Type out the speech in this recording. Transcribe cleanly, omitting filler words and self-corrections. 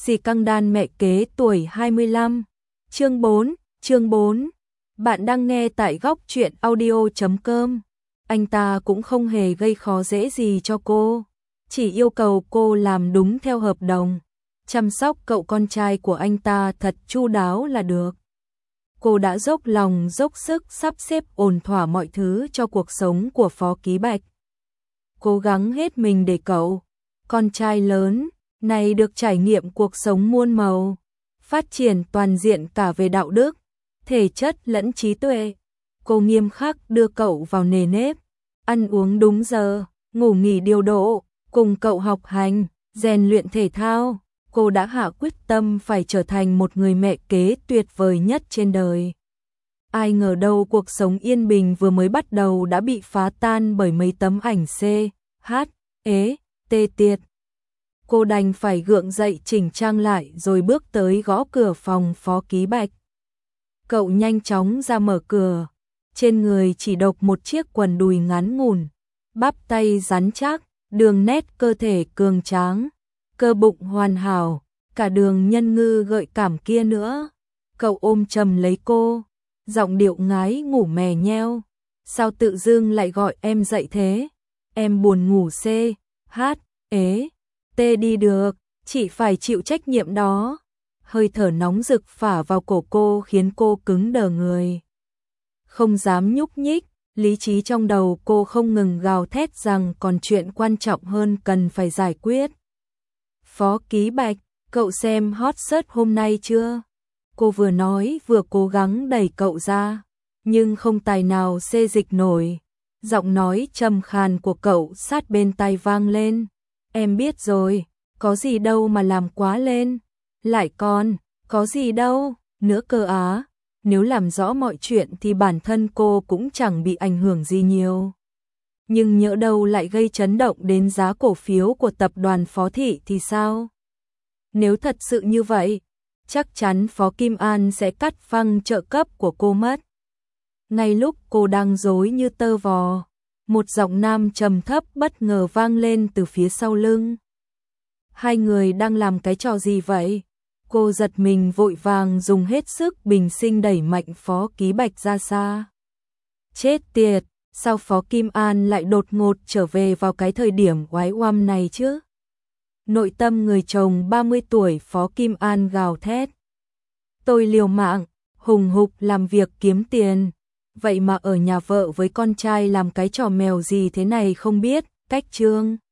Xì căng đan mẹ kế tuổi 25. Chương 4. Bạn đang nghe tại góc truyện audio.com. Anh ta cũng không hề gây khó dễ gì cho cô, chỉ yêu cầu cô làm đúng theo hợp đồng, chăm sóc cậu con trai của anh ta thật chu đáo là được. Cô đã dốc lòng dốc sức sắp xếp ổn thỏa mọi thứ cho cuộc sống của Phó Ký Bạch. Cố gắng hết mình để cậu, con trai lớn này được trải nghiệm cuộc sống muôn màu, phát triển toàn diện cả về đạo đức, thể chất lẫn trí tuệ. Cô nghiêm khắc đưa cậu vào nề nếp, ăn uống đúng giờ, ngủ nghỉ điều độ, cùng cậu học hành, rèn luyện thể thao. Cô đã hạ quyết tâm phải trở thành một người mẹ kế tuyệt vời nhất trên đời. Ai ngờ đâu cuộc sống yên bình vừa mới bắt đầu đã bị phá tan bởi mấy tấm ảnh tê tiệt. Cô đành phải gượng dậy chỉnh trang lại rồi bước tới gõ cửa phòng Phó Ký Bạch. Cậu nhanh chóng ra mở cửa, trên người chỉ độc một chiếc quần đùi ngắn ngủn, bắp tay rắn chắc, đường nét cơ thể cường tráng, cơ bụng hoàn hảo, cả đường nhân ngư gợi cảm kia nữa. Cậu ôm chầm lấy cô, giọng điệu ngái ngủ mè nheo. Sao tự dưng lại gọi em dậy thế? Em buồn ngủ đi được, chỉ phải chịu trách nhiệm đó. Hơi thở nóng rực phả vào cổ cô khiến cô cứng đờ người, không dám nhúc nhích. Lý trí trong đầu cô không ngừng gào thét rằng còn chuyện quan trọng hơn cần phải giải quyết. Phó Ký Bạch, cậu xem hot search hôm nay chưa? Cô vừa nói vừa cố gắng đẩy cậu ra, nhưng không tài nào xê dịch nổi. Giọng nói trầm khàn của cậu sát bên tai vang lên. Em biết rồi, có gì đâu mà làm quá lên. Lại còn, có gì đâu, nữa cơ á. Nếu làm rõ mọi chuyện thì bản thân cô cũng chẳng bị ảnh hưởng gì nhiều. Nhưng nhỡ đâu lại gây chấn động đến giá cổ phiếu của tập đoàn Phó Thị thì sao? Nếu thật sự như vậy, chắc chắn Phó Kim An sẽ cắt phăng trợ cấp của cô mất. Ngay lúc cô đang rối như tơ vò, một giọng nam trầm thấp bất ngờ vang lên từ phía sau lưng. Hai người đang làm cái trò gì vậy? Cô giật mình vội vàng dùng hết sức bình sinh đẩy mạnh Phó Ký Bạch ra xa. Chết tiệt, sao Phó Kim An lại đột ngột trở về vào cái thời điểm oái oăm này chứ? Nội tâm người chồng 30 tuổi Phó Kim An gào thét. Tôi liều mạng, hùng hục làm việc kiếm tiền. Vậy mà ở nhà vợ với con trai làm cái trò mèo gì thế này không biết, cách chương.